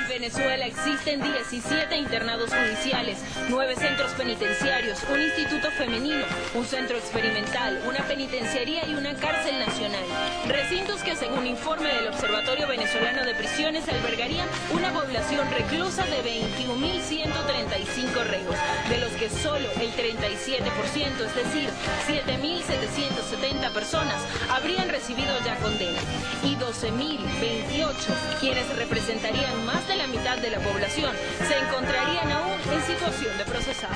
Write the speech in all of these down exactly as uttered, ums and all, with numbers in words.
Venezuela existen diecisiete internados judiciales, nueve centros penitenciarios, un instituto femenino, un centro experimental, una penitenciaría y una cárcel nacional. Recintos que, según informe del Observatorio Venezolano de Prisiones, albergarían una población reclusa de veintiún mil ciento treinta y cinco reos, de los que solo el treinta y siete por ciento, es decir, siete mil setecientas setenta personas, habrían recibido ya condena, y doce mil veintiocho, quienes representarían más de la mitad de la población, se encontrarían aún en situación de procesado.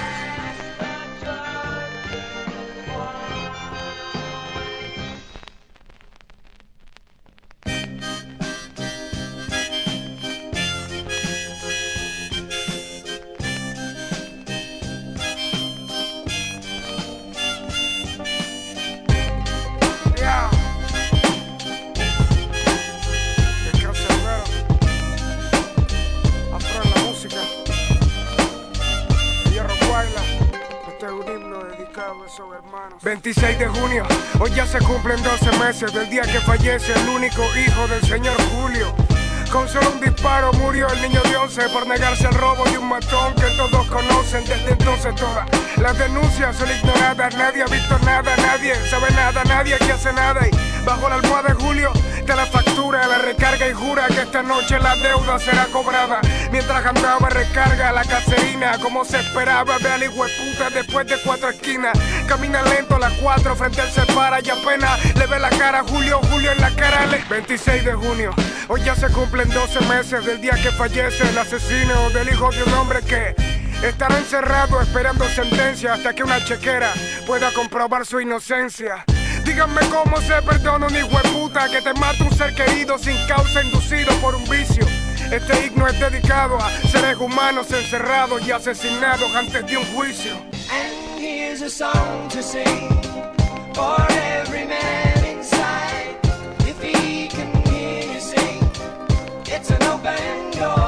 veintiséis de junio, hoy ya se cumplen doce meses del día que fallece el único hijo del señor Julio. Con solo un disparo murió el niño de once por negarse al robo de un matón que todos conocen. Desde entonces todas las denuncias son ignoradas. Nadie ha visto nada, nadie sabe nada, nadie aquí hace nada. Y bajo la almohada de Julio te la factura, la recarga y jura que esta noche la deuda será cobrada. Mientras andaba recarga la caseína, como se esperaba, ve al hijueputa después de cuatro esquinas. Camina lento a las cuatro, frente a él se para y apenas le ve la cara a Julio, Julio en la cara le... veintiséis de junio, hoy ya se cumplen doce meses del día que fallece el asesino del hijo de un hombre que estará encerrado esperando sentencia hasta que una chequera pueda comprobar su inocencia. Díganme cómo se perdona un hijo de puta que te mata un ser querido sin causa inducido por un vicio. Este himno es dedicado a seres humanos encerrados y asesinados antes de un juicio. And here's a song to sing for every man inside. If he can hear you sing, it's an open door.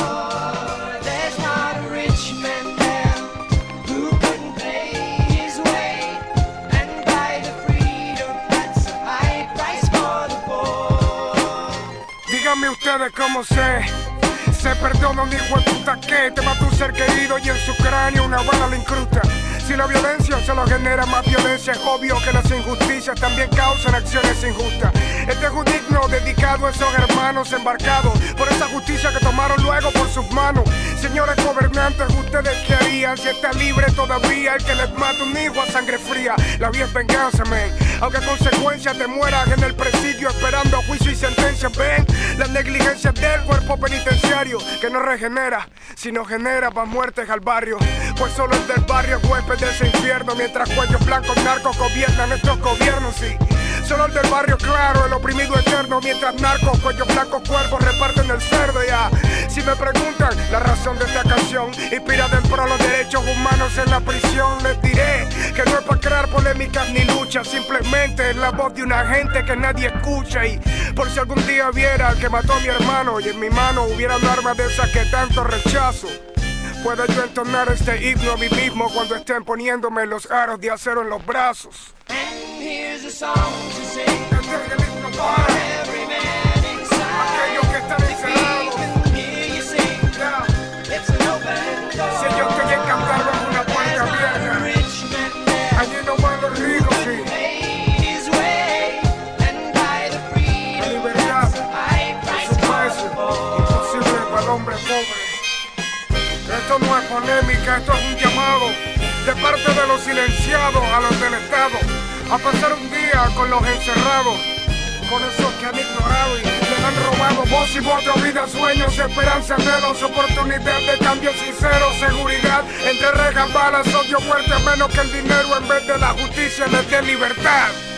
There's not a rich man there who couldn't pay his way and buy the freedom that's a high price for the poor. Díganme ustedes cómo se se perdona un hijo de puta que te mata un ser querido y en su cráneo una bala le incrusta. Si la violencia solo genera más violencia, es obvio que las injusticias también causan acciones injustas. Este es un himno dedicado a esos hermanos embarcados por esa justicia que tomaron luego por sus manos. Señores gobernantes, ¿ustedes qué harían si está libre todavía el que les mata un hijo a sangre fría? La vida es venganza, men, aunque a consecuencia te mueras en el presidio esperando juicio y sentencia. Ven, las negligencias del cuerpo penitenciario que no regenera, sino genera más muertes al barrio. Pues solo el del barrio es huésped de ese infierno, mientras cuellos blancos narcos gobiernan estos gobiernos, sí. Solo el del barrio claro, el oprimido eterno, mientras narcos, cuellos blancos, cuervos reparten el cerdo, ya. Si me preguntan la razón de esta canción, inspirada en pro los derechos humanos en la prisión, les diré que no es para crear polémicas ni luchas, simplemente es la voz de una gente que nadie escucha. Y por si algún día viera al que mató a mi hermano y en mi mano hubiera un arma de esas que tanto rechazo, puedo yo entonar este himno a mí mismo cuando estén poniéndome los aros de acero en los brazos. And here's a song to sing for every man inside. Aquellos que están encerrados, if he can hear you sing, yeah. It's an open door. Si ellos quieren cantarlo en una puerta abierta, Rich man there allí no van los ricos, sí. made his way and buy the freedom. La libertad High es price un for the precio poor. imposible para el hombre pobre. Esto no es polémica, esto es un llamado de parte de los silenciados a los del Estado a pasar un día con los encerrados, con esos que han ignorado y les han robado voz y voto, vida, sueños, esperanza, anhelos, oportunidad de cambio sincero, seguridad, entre rejas, balas, odio, muerte, menos que el dinero en vez de la justicia les dé libertad.